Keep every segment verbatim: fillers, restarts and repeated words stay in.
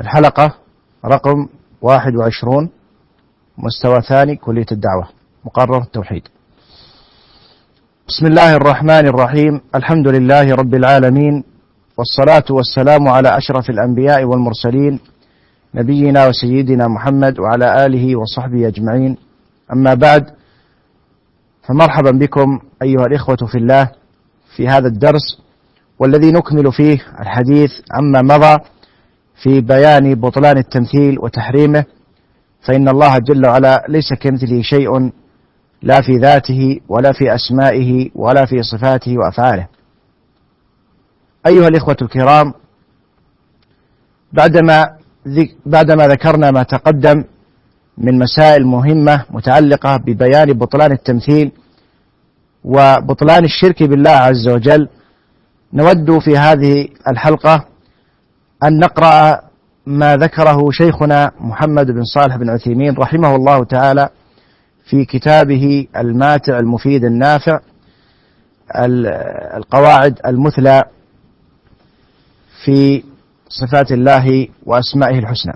الحلقة رقم واحد وعشرون، مستوى ثاني، كلية الدعوة، مقرر التوحيد. بسم الله الرحمن الرحيم. الحمد لله رب العالمين، والصلاة والسلام على أشرف الأنبياء والمرسلين، نبينا وسيدنا محمد وعلى آله وصحبه أجمعين. أما بعد، فمرحبا بكم أيها الإخوة في الله في هذا الدرس، والذي نكمل فيه الحديث عما مضى في بيان بطلان التمثيل وتحريمه، فإن الله جل وعلا ليس كمثله شيء، لا في ذاته ولا في أسمائه ولا في صفاته وأفعاله. أيها الإخوة الكرام، بعدما بعدما ذكرنا ما تقدم من مسائل مهمة متعلقة ببيان بطلان التمثيل وبطلان الشرك بالله عز وجل، نود في هذه الحلقة أن نقرأ ما ذكره شيخنا محمد بن صالح بن عثيمين رحمه الله تعالى في كتابه الماتع المفيد النافع، القواعد المثلى في صفات الله وأسمائه الحسنى.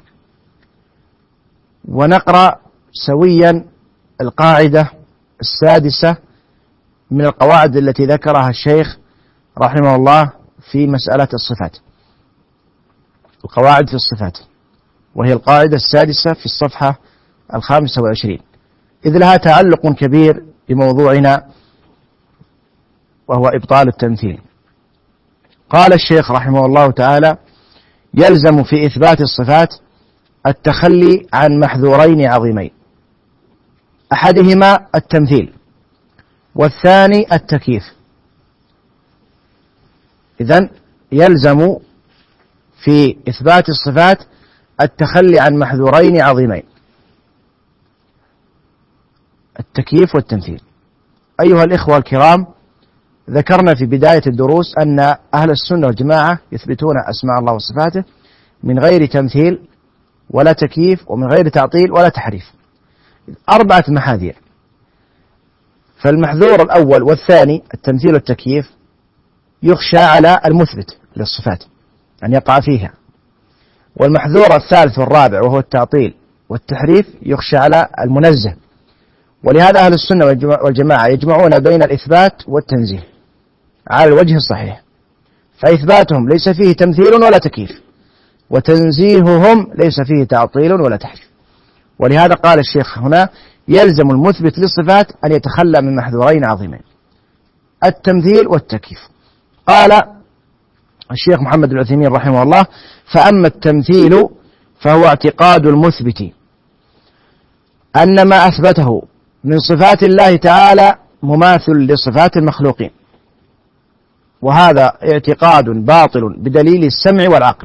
ونقرأ سويا القاعدة السادسة من القواعد التي ذكرها الشيخ رحمه الله في مسألة الصفات، القواعد في الصفات، وهي القاعدة السادسة في الصفحة الخامسة والعشرين، إذ لها تعلق كبير بموضوعنا وهو إبطال التمثيل. قال الشيخ رحمه الله تعالى: يلزم في إثبات الصفات التخلي عن محذورين عظيمين، أحدهما التمثيل والثاني التكييف. إذن يلزم في إثبات الصفات التخلي عن محذورين عظيمين، التكييف والتمثيل. أيها الإخوة الكرام، ذكرنا في بداية الدروس أن أهل السنة والجماعة يثبتون أسماء الله وصفاته من غير تمثيل ولا تكييف، ومن غير تعطيل ولا تحريف، أربعة محاذير. فالمحذور الأول والثاني التمثيل والتكييف يخشى على المثبت للصفات أن يقع فيها، والمحذور الثالث والرابع وهو التعطيل والتحريف يخشى على المنزه. ولهذا أهل السنة والجماعة يجمعون بين الإثبات والتنزيه على الوجه الصحيح، فإثباتهم ليس فيه تمثيل ولا تكييف، وتنزيههم ليس فيه تعطيل ولا تحريف. ولهذا قال الشيخ هنا: يلزم المثبت للصفات أن يتخلى من محذورين عظيمين، التمثيل والتكييف. قال الشيخ محمد بن عثيمين رحمه الله: فأما التمثيل فهو اعتقاد المثبت أن ما أثبته من صفات الله تعالى مماثل لصفات المخلوقين، وهذا اعتقاد باطل بدليل السمع والعقل.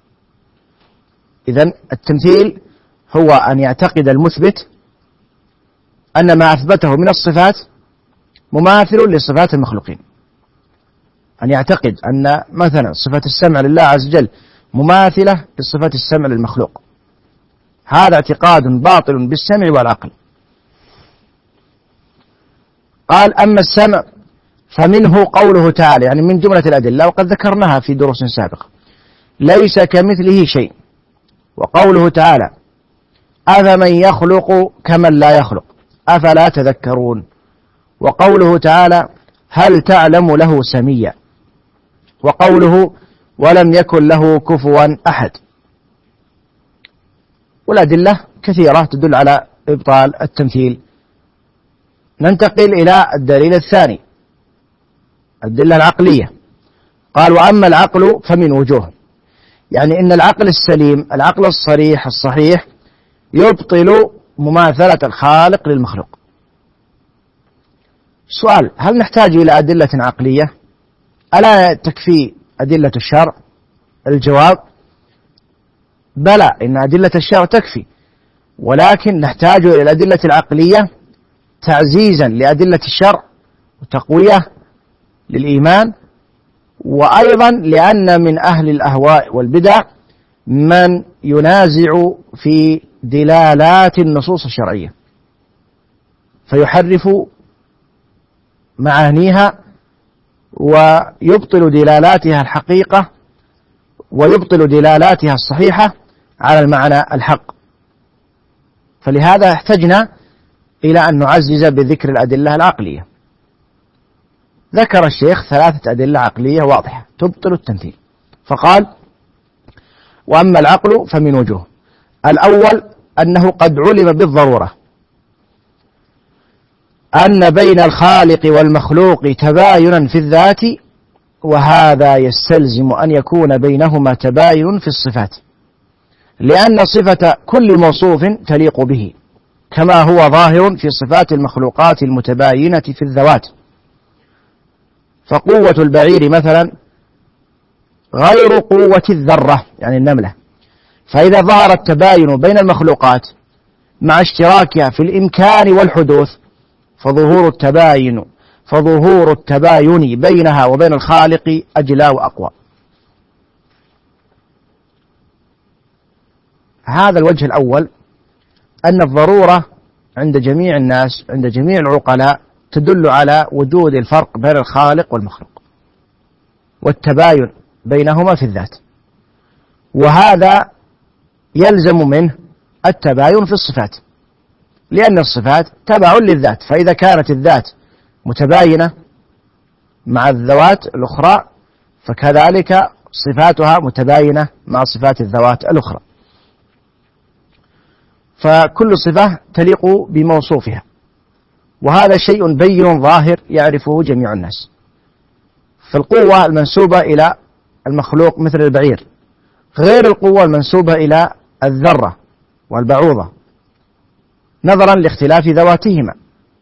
إذن التمثيل هو أن يعتقد المثبت أن ما أثبته من الصفات مماثل لصفات المخلوقين، أن يعتقد أن مثلا صفة السمع لله عز وجل مماثلة لصفة السمع للمخلوق، هذا اعتقاد باطل بالسمع والعقل. قال: أما السمع فمنه قوله تعالى، يعني من جملة الأدلة وقد ذكرناها في دروس سابقة: ليس كمثله شيء. وقوله تعالى: أفمن يخلق كمن لا يخلق أفلا تذكرون. وقوله تعالى: هل تعلم له سميا. وقوله: ولم يكن له كفوا أحد. والأدلة كثيرة تدل على إبطال التمثيل. ننتقل إلى الدليل الثاني، الدلة العقلية. قال: وأما العقل فمن وجوه، يعني إن العقل السليم، العقل الصريح الصحيح، يبطل مماثلة الخالق للمخلوق. سؤال: هل نحتاج إلى أدلة عقلية؟ ألا تكفي أدلة الشرع؟ الجواب: بلى، إن أدلة الشرع تكفي، ولكن نحتاج إلى الأدلة العقلية تعزيزا لأدلة الشرع وتقوية للإيمان، وأيضا لأن من أهل الأهواء والبدع من ينازع في دلالات النصوص الشرعية فيحرف معانيها ويبطل دلالاتها الحقيقة ويبطل دلالاتها الصحيحة على المعنى الحق. فلهذا احتجنا إلى أن نعزز بذكر الأدلة العقلية. ذكر الشيخ ثلاثة أدلة عقلية واضحة تبطل التمثيل، فقال: وأما العقل فمن وجوه. الأول أنه قد علم بالضرورة أن بين الخالق والمخلوق تباينا في الذات، وهذا يستلزم أن يكون بينهما تباين في الصفات، لأن صفة كل موصوف تليق به، كما هو ظاهر في صفات المخلوقات المتباينة في الذوات. فقوة البعير مثلا غير قوة الذرة يعني النملة، فإذا ظهر التباين بين المخلوقات مع اشتراكها في الإمكان والحدوث فظهور التباين فظهور التباين بينها وبين الخالق أجلى وأقوى. هذا الوجه الأول، أن الضرورة عند جميع الناس عند جميع العقلاء تدل على وجود الفرق بين الخالق والمخلوق والتباين بينهما في الذات، وهذا يلزم منه التباين في الصفات، لأن الصفات تبع للذات، فإذا كانت الذات متباينة مع الذوات الأخرى فكذلك صفاتها متباينة مع صفات الذوات الأخرى، فكل صفة تليق بموصوفها، وهذا شيء بين ظاهر يعرفه جميع الناس. فالقوة المنسوبة إلى المخلوق مثل البعير غير القوة المنسوبة إلى الذرة والبعوضة نظرا لاختلاف ذواتهما،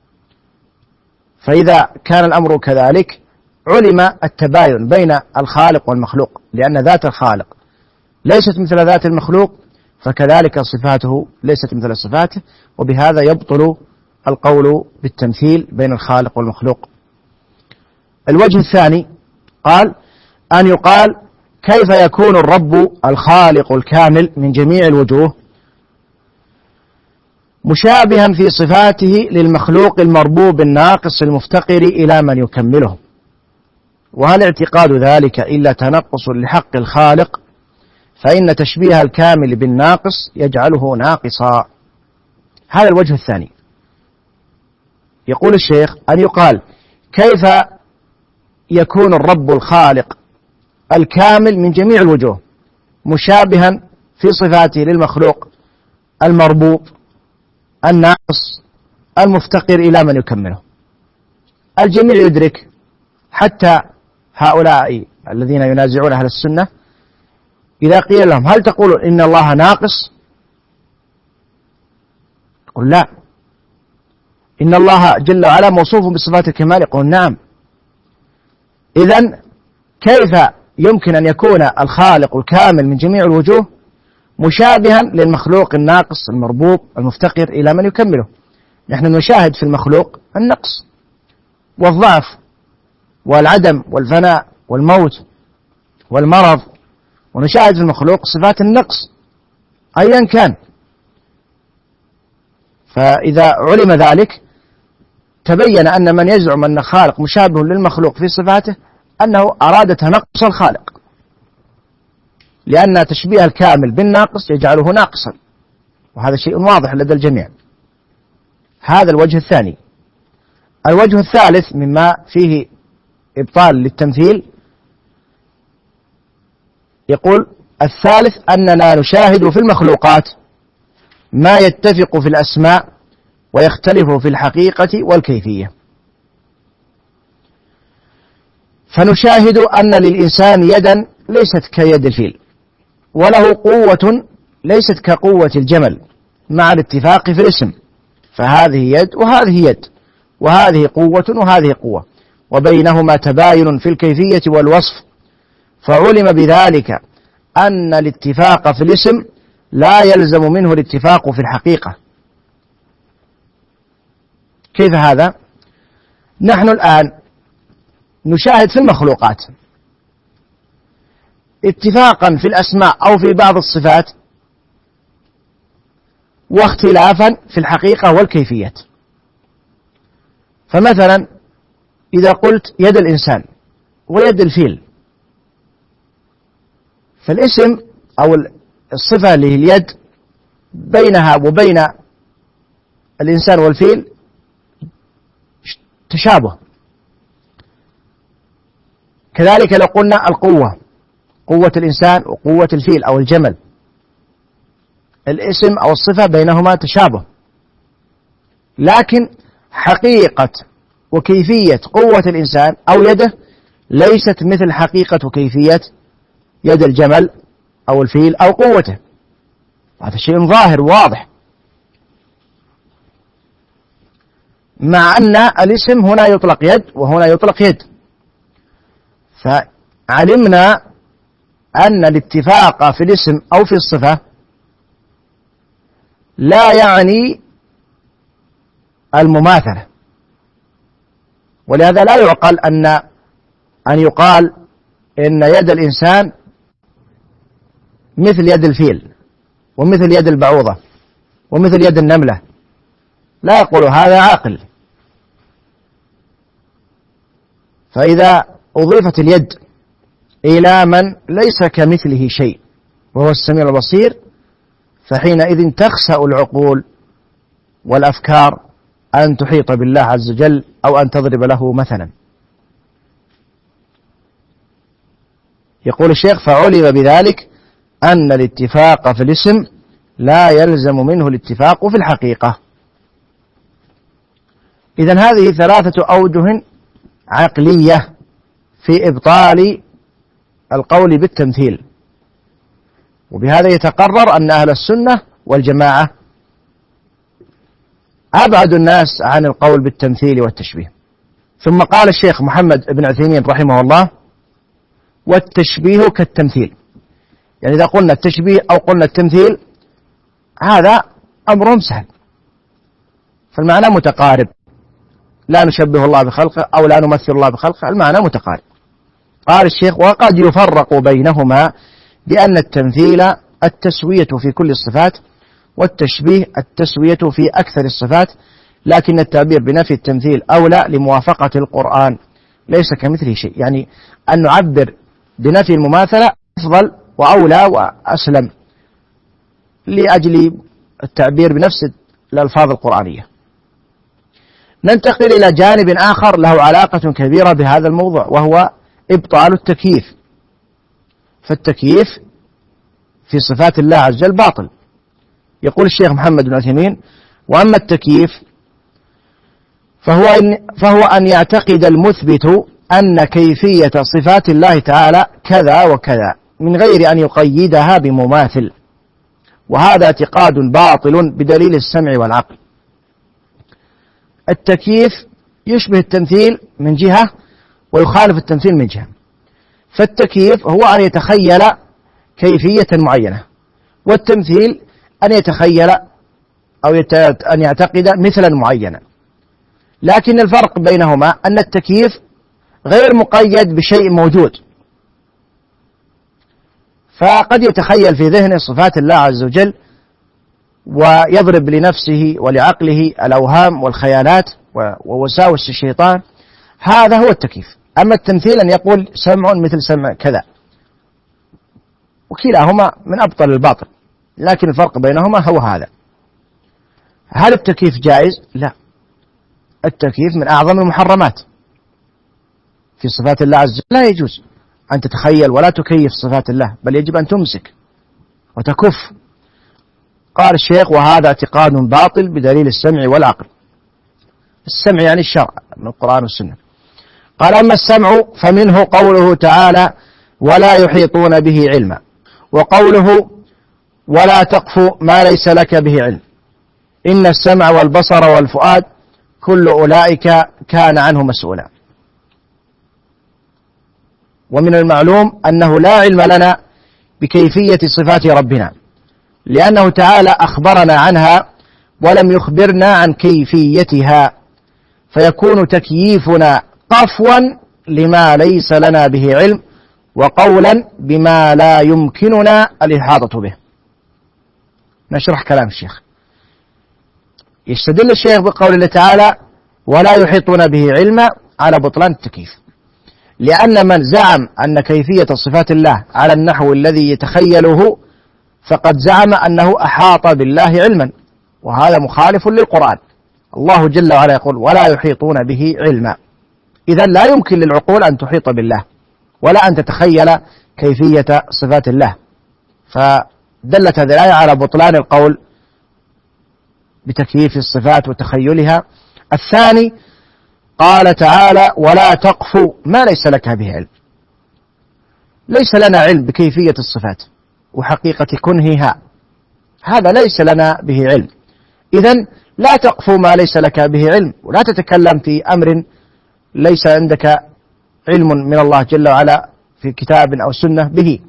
فإذا كان الأمر كذلك علم التباين بين الخالق والمخلوق، لأن ذات الخالق ليست مثل ذات المخلوق، فكذلك صفاته ليست مثل صفاته، وبهذا يبطل القول بالتمثيل بين الخالق والمخلوق. الوجه الثاني قال: أن يقال: كيف يكون الرب الخالق الكامل من جميع الوجوه مشابها في صفاته للمخلوق المربوب الناقص المفتقر إلى من يكمله، وهل اعتقاد ذلك إلا تنقص لحق الخالق، فإن تشبيه الكامل بالناقص يجعله ناقصا. هذا الوجه الثاني. يقول الشيخ: أن يقال كيف يكون الرب الخالق الكامل من جميع الوجوه مشابها في صفاته للمخلوق المربوب الناقص المفتقر إلى من يكمله. الجميع يدرك، حتى هؤلاء الذين ينازعون أهل السنة إذا قيل لهم: هل تقولون إن الله ناقص؟ يقول: لا. إن الله جل وعلا موصوف بصفات الكمال؟ يقول: نعم. إذن كيف يمكن أن يكون الخالق الكامل من جميع الوجوه مشابها للمخلوق الناقص المربوب المفتقر إلى من يكمله؟ نحن نشاهد في المخلوق النقص والضعف والعدم والفناء والموت والمرض، ونشاهد في المخلوق صفات النقص أيا كان. فإذا علم ذلك تبين أن من يزعم أن الخالق مشابه للمخلوق في صفاته أنه أراد تنقص الخالق، لأن تشبيه الكامل بالناقص يجعله ناقصا، وهذا شيء واضح لدى الجميع. هذا الوجه الثاني. الوجه الثالث مما فيه إبطال للتمثيل، يقول: الثالث أننا نشاهد في المخلوقات ما يتفق في الأسماء ويختلف في الحقيقة والكيفية، فنشاهد أن للإنسان يدا ليست كيد الفيل، وله قوة ليست كقوة الجمل، مع الاتفاق في الاسم، فهذه يد وهذه يد، وهذه قوة وهذه قوة، وبينهما تباين في الكيفية والوصف، فعلم بذلك أن الاتفاق في الاسم لا يلزم منه الاتفاق في الحقيقة. كيف هذا؟ نحن الآن نشاهد في المخلوقات اتفاقا في الأسماء أو في بعض الصفات، واختلافا في الحقيقة والكيفيات. فمثلا إذا قلت يد الإنسان ويد الفيل، فالاسم أو الصفة اللي هي اليد بينها وبين الإنسان والفيل تشابه. كذلك لو قلنا القوة، قوة الإنسان وقوة الفيل أو الجمل، الاسم أو الصفة بينهما تشابه، لكن حقيقة وكيفية قوة الإنسان أو يده ليست مثل حقيقة وكيفية يد الجمل أو الفيل أو قوته. هذا شيء ظاهر واضح، مع أن الاسم هنا يطلق يد وهنا يطلق يد. فعلمنا أن الاتفاق في الاسم أو في الصفة لا يعني المماثلة، ولهذا لا يعقل أن أن يقال إن يد الإنسان مثل يد الفيل ومثل يد البعوضة ومثل يد النملة، لا يقول هذا عاقل. فإذا أضيفت اليد إلى من ليس كمثله شيء وهو السميع البصير، فحينئذ تخسأ العقول والأفكار أن تحيط بالله عز وجل أو أن تضرب له مثلا. يقول الشيخ: فعلم بذلك أن الاتفاق في الاسم لا يلزم منه الاتفاق في الحقيقة. إذن هذه ثلاثة أوجه عقلية في إبطال القول بالتمثيل، وبهذا يتقرر أن أهل السنة والجماعة أبعد الناس عن القول بالتمثيل والتشبيه. ثم قال الشيخ محمد بن عثيمين رحمه الله: والتشبيه كالتمثيل. يعني إذا قلنا التشبيه أو قلنا التمثيل هذا أمر سهل، فالمعنى متقارب، لا نشبه الله بخلقه أو لا نمثل الله بخلقه، المعنى متقارب. قال الشيخ: وقد يفرق بينهما بأن التمثيل التسوية في كل الصفات، والتشبيه التسوية في أكثر الصفات، لكن التعبير بنفي التمثيل أولى لموافقة القرآن، ليس كمثله شيء. يعني أن نعبر بنفي المماثلة أفضل وأولى وأسلم لأجل التعبير بنفس الألفاظ القرآنية. ننتقل إلى جانب آخر له علاقة كبيرة بهذا الموضوع، وهو إبطال التكييف. فالتكييف في صفات الله عز وجل باطل. يقول الشيخ محمد بن عثيمين: وأما التكييف فهو أن, فهو أن يعتقد المثبت أن كيفية صفات الله تعالى كذا وكذا من غير أن يقيدها بمماثل، وهذا اعتقاد باطل بدليل السمع والعقل. التكييف يشبه التمثيل من جهة ويخالف التمثيل من جهة. فالتكييف هو أن يتخيل كيفية معينة، والتمثيل أن يتخيل أو أن يعتقد مثلا معينا. لكن الفرق بينهما أن التكييف غير مقيد بشيء موجود، فقد يتخيل في ذهنه صفات الله عز وجل ويضرب لنفسه ولعقله الأوهام والخيالات ووساوس الشيطان، هذا هو التكييف. أما التمثيل أن يقول سمع مثل سمع كذا، وكلاهما من أبطل الباطل، لكن الفرق بينهما هو هذا. هل التكييف جائز؟ لا، التكييف من أعظم المحرمات في صفات الله عز وجل. لا يجوز أن تتخيل ولا تكيف صفات الله، بل يجب أن تمسك وتكف. قال الشيخ: وهذا اعتقاد باطل بدليل السمع والعقل. السمع يعني الشرع من القرآن والسنة. قال: أما السمع فمنه قوله تعالى: ولا يحيطون به علما، وقوله: ولا تقف ما ليس لك به علم، إن السمع والبصر والفؤاد كل أولئك كان عنه مسؤولا. ومن المعلوم أنه لا علم لنا بكيفية صفات ربنا، لأنه تعالى أخبرنا عنها ولم يخبرنا عن كيفيتها، فيكون تكييفنا قفوا لما ليس لنا به علم، وقولا بما لا يمكننا الإحاطة به. نشرح كلام الشيخ. يستدل الشيخ بقول الله تعالى: ولا يحيطون به علما على بطلان التكييف، لأن من زعم أن كيفية صفات الله على النحو الذي يتخيله فقد زعم أنه أحاط بالله علما، وهذا مخالف للقرآن. الله جل وعلا يقول ولا يحيطون به علما. إذا لا يمكن للعقول أن تحيط بالله ولا أن تتخيل كيفية صفات الله، فدلت هذه الآية على بطلان القول بتكييف الصفات وتخيلها. الثاني قال تعالى ولا تقف ما ليس لك به علم. ليس لنا علم بكيفية الصفات وحقيقة كنهها، هذا ليس لنا به علم. إذن لا تقف ما ليس لك به علم، ولا تتكلم في أمر ليس عندك علم من الله جل وعلا في كتاب أو سنة به.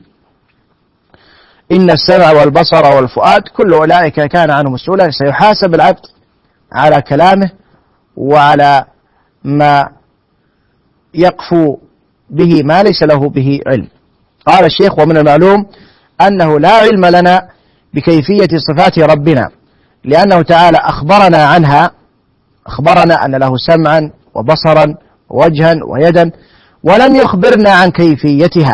إن السمع والبصر والفؤاد كل أولئك كان عنه مسؤولا. سيحاسب العبد على كلامه وعلى ما يقفو به ما ليس له به علم. قال الشيخ ومن المعلوم أنه لا علم لنا بكيفية صفات ربنا، لأنه تعالى أخبرنا عنها، أخبرنا أن له سمعا وبصرا ووجها ويدا، ولم يخبرنا عن كيفيتها.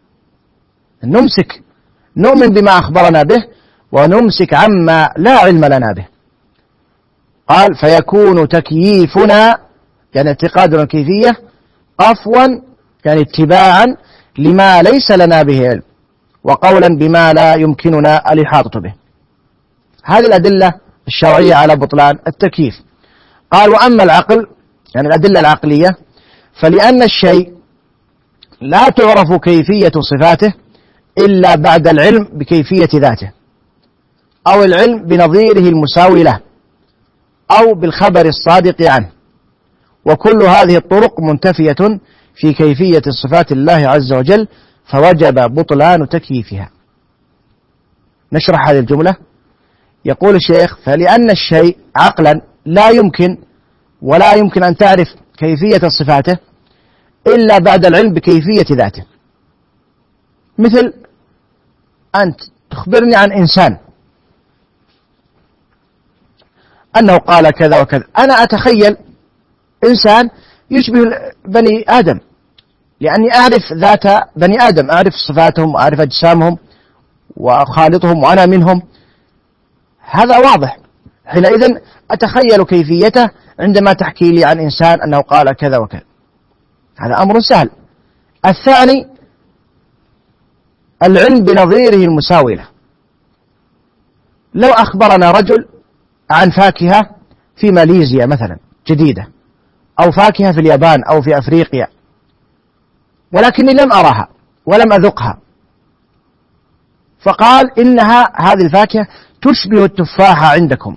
نمسك نؤمن بما أخبرنا به ونمسك عما لا علم لنا به. قال فيكون تكييفنا يعني اعتقادنا الكيفية قفوا يعني اتباعا لما ليس لنا به علم، وقولا بما لا يمكننا الإحاطة به. هذه الأدلة الشرعية على بطلان التكييف. قال وأما العقل يعني الأدلة العقلية فلأن الشيء لا تعرف كيفية صفاته إلا بعد العلم بكيفية ذاته، أو العلم بنظيره المساوي له، أو بالخبر الصادق عنه، وكل هذه الطرق منتفية في كيفية صفات الله عز وجل، فوجب بطلان تكييفها. نشرح هذه الجملة. يقول الشيخ فلأن الشيء عقلا لا يمكن ولا يمكن أن تعرف كيفية صفاته إلا بعد العلم بكيفية ذاته. مثل أنت تخبرني عن إنسان أنه قال كذا وكذا، أنا أتخيل إنسان يشبه بني آدم لأني أعرف ذات بني آدم، أعرف صفاتهم وأعرف أجسامهم وأخالطهم وأنا منهم، هذا واضح. حينئذ أتخيل كيفيته عندما تحكي لي عن إنسان أنه قال كذا وكذا، هذا أمر سهل. الثاني العلم بنظيره المساوي له. لو أخبرنا رجل عن فاكهة في ماليزيا مثلا جديدة، أو فاكهة في اليابان أو في أفريقيا، ولكني لم أرها ولم أذقها، فقال إنها هذه الفاكهة تشبه التفاحة عندكم،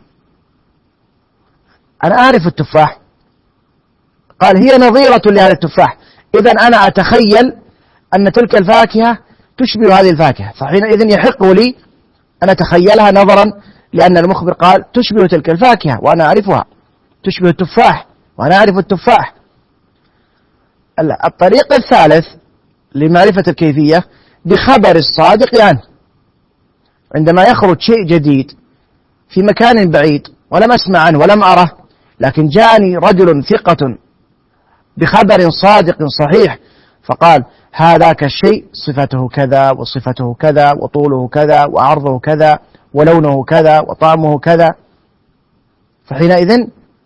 أنا أعرف التفاح، قال هي نظيرة لهذا التفاح، إذن أنا أتخيل أن تلك الفاكهة تشبه هذه الفاكهة، فحينئذ يحق لي أن أتخيلها نظرا لأن المخبر قال تشبه تلك الفاكهة وأنا أعرفها، تشبه التفاح وأنا أعرف التفاح. الطريق الثالث لمعرفة الكيفية بخبر الصادق عنه. عندما يخرج شيء جديد في مكان بعيد ولم أسمع عنه ولم أره، لكن جاءني رجل ثقة بخبر صادق صحيح فقال هذاك الشيء صفته كذا وصفته كذا وطوله كذا وعرضه كذا ولونه كذا وطعمه كذا، فحينئذ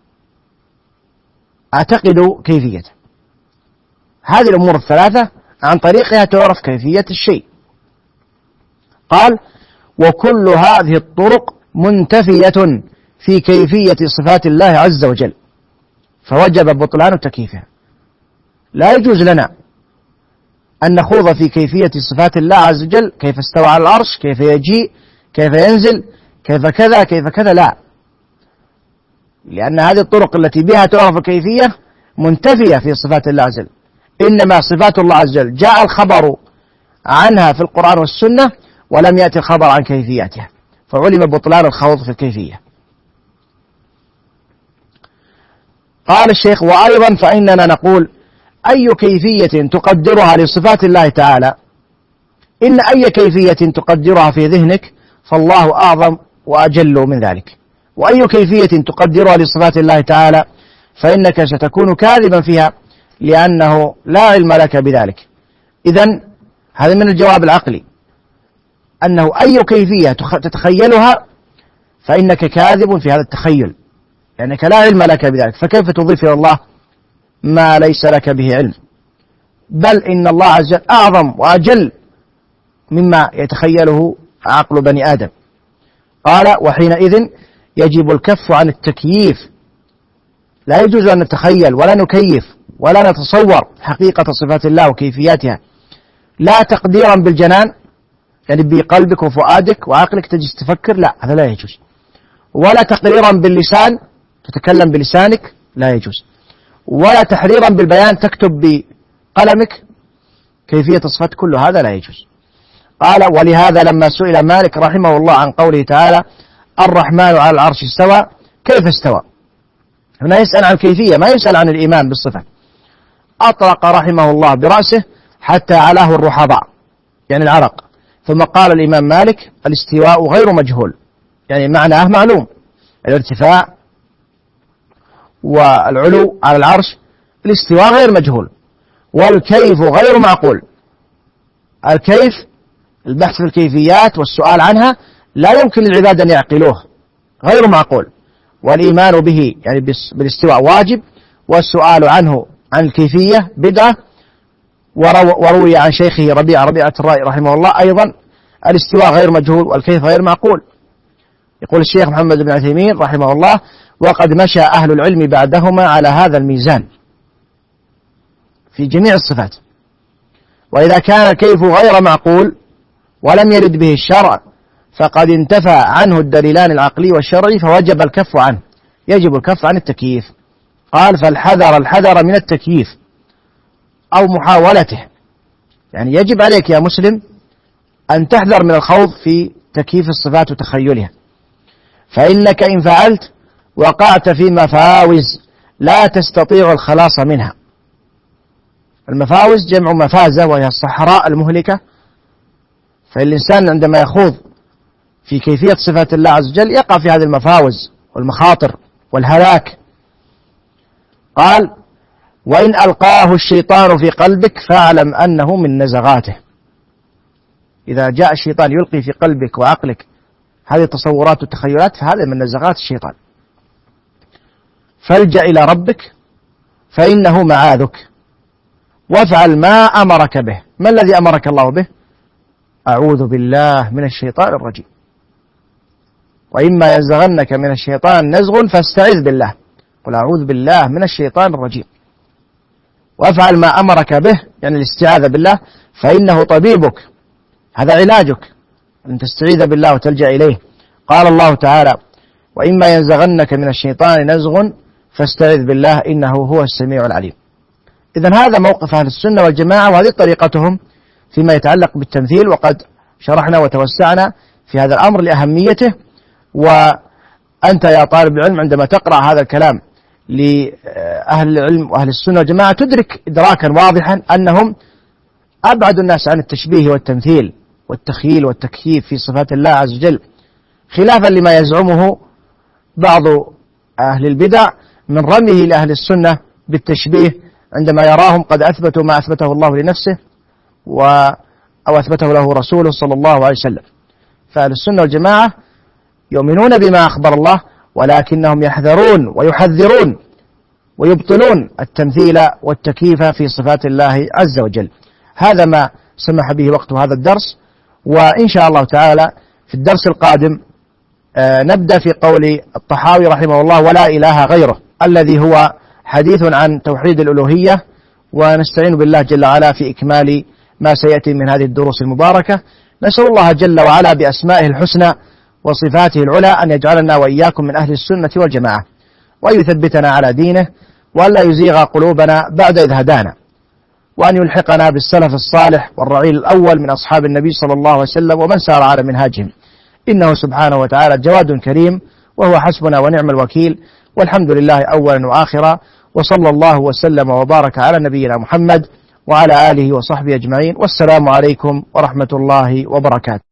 أعتقد كيفيته. هذه الأمور الثلاثة عن طريقها تعرف كيفية الشيء. قال وكل هذه الطرق منتفية في كيفية صفات الله عز وجل، فوجب بطلان تكييفها. لا يجوز لنا أن نخوض في كيفية صفات الله عز وجل، كيف استوى على العرش، كيف يجيء، كيف ينزل، كيف كذا كيف كذا، لا، لأن هذه الطرق التي بها تعرف الكيفية منتفية في صفات الله عز وجل. إنما صفات الله عز وجل جاء الخبر عنها في القرآن والسنة ولم يأتي الخبر عن كيفياتها، فعلم بطلان الخوض في الكيفية. قال الشيخ وأيضا فإننا نقول أي كيفية تقدرها لصفات الله تعالى، إن أي كيفية تقدرها في ذهنك فالله أعظم وأجل من ذلك، وأي كيفية تقدرها لصفات الله تعالى فإنك ستكون كاذبا فيها لأنه لا علم لك بذلك. إذن هذا من الجواب العقلي، أنه أي كيفية تتخيلها فإنك كاذب في هذا التخيل، لأنك لا علم لك بذلك، فكيف تضيف إلى الله ما ليس لك به علم؟ بل إن الله عز وجل أعظم وأجل مما يتخيله عقل بني آدم. قال: وحينئذ يجب الكف عن التكييف، لا يجوز أن نتخيل ولا نكيف ولا نتصور حقيقة صفات الله وكيفياتها، لا تقديرا بالجنان يعني بقلبك وفؤادك وعقلك تجلس تفكر، لا، هذا لا يجوز، ولا تقريرا باللسان تتكلم بلسانك، لا يجوز، ولا تحريرا بالبيان تكتب بقلمك كيفية الصفات، كل هذا لا يجوز. قال: ولهذا لما سئل مالك رحمه الله عن قوله تعالى: الرحمن على العرش استوى، كيف استوى؟ هنا يسأل عن الكيفية، ما يسأل عن الإيمان بالصفة. أطلق رحمه الله برأسه حتى علاه الرحضاء يعني العرق، ثم قال الإمام مالك: الاستواء غير مجهول، يعني معناه معلوم، الارتفاع والعلو على العرش، الاستواء غير مجهول، والكيف غير معقول. الكيف البحث في الكيفيات والسؤال عنها لا يمكن للعباد أن يعقلوه، غير معقول، والإيمان به يعني بالاستواء واجب، والسؤال عنه عن الكيفية بدعة. وروي عن شيخه ربيعة ربيعة الرائي رحمه الله أيضا: الاستواء غير مجهول والكيف غير معقول. يقول الشيخ محمد بن عثيمين رحمه الله: وقد مشى أهل العلم بعدهما على هذا الميزان في جميع الصفات، وإذا كان الكيف غير معقول ولم يرد به الشرع فقد انتفى عنه الدليلان العقلي والشرعي، فوجب الكف عنه، يجب الكف عن التكييف. قال: فالحذر الحذر من التكييف أو محاولته، يعني يجب عليك يا مسلم أن تحذر من الخوض في تكييف الصفات وتخيلها، فإنك إن فعلت وقعت في مفاوز لا تستطيع الخلاص منها. المفاوز جمع مفازة، وهي الصحراء المهلكة، فالإنسان عندما يخوض في كيفية صفات الله عز وجل يقع في هذه المفاوز والمخاطر والهلاك. قال: وإن ألقاه الشيطان في قلبك فاعلم أنه من نزغاته. إذا جاء الشيطان يلقي في قلبك وعقلك هذه التصورات والتخيلات فهذا من نزغات الشيطان، فالجأ إلى ربك فإنه معاذك، وافعل ما أمرك به. ما الذي أمرك الله به؟ أعوذ بالله من الشيطان الرجيم، وإما ينزغنك من الشيطان نزغ فاستعذ بالله، قل أعوذ بالله من الشيطان الرجيم. وافعل ما أمرك به يعني الاستعاذة بالله، فإنه طبيبك، هذا علاجك، أن تستعيذ بالله وتلجأ إليه. قال الله تعالى: وإما ينزغنك من الشيطان نزغ فاستعذ بالله إنه هو السميع العليم. إذن هذا موقف أهل السنة والجماعة، وهذه طريقتهم فيما يتعلق بالتمثيل، وقد شرحنا وتوسعنا في هذا الأمر لأهميته. وأنت يا طالب العلم عندما تقرأ هذا الكلام لأهل العلم وأهل السنة والجماعة تدرك إدراكا واضحا أنهم أبعد الناس عن التشبيه والتمثيل والتخييل والتكييف في صفات الله عز وجل، خلافا لما يزعمه بعض أهل البدع من رميه لأهل السنة بالتشبيه عندما يراهم قد أثبتوا ما أثبته الله لنفسه و أو أثبته له رسوله صلى الله عليه وسلم. فأهل السنة والجماعة يؤمنون بما أخبر الله، ولكنهم يحذرون ويحذرون ويبطلون التمثيل والتكييف في صفات الله عز وجل. هذا ما سمح به وقت هذا الدرس، وإن شاء الله تعالى في الدرس القادم نبدأ في قول الطحاوي رحمه الله: ولا إله غيره، الذي هو حديث عن توحيد الألوهية، ونستعين بالله جل وعلا في إكمال ما سيأتي من هذه الدروس المباركة. نسأل الله جل وعلا بأسمائه الحسنى وصفاته العلى أن يجعلنا وإياكم من أهل السنة والجماعة، وأن يثبتنا على دينه، وأن لا يزيغ قلوبنا بعد إذ هدانا، وأن يلحقنا بالسلف الصالح والرعيل الأول من أصحاب النبي صلى الله عليه وسلم ومن سار على منهاجهم، إنه سبحانه وتعالى جواد كريم، وهو حسبنا ونعم الوكيل. والحمد لله أولا وآخرا، وصلى الله وسلم وبارك على نبينا محمد وعلى آله وصحبه أجمعين، والسلام عليكم ورحمة الله وبركاته.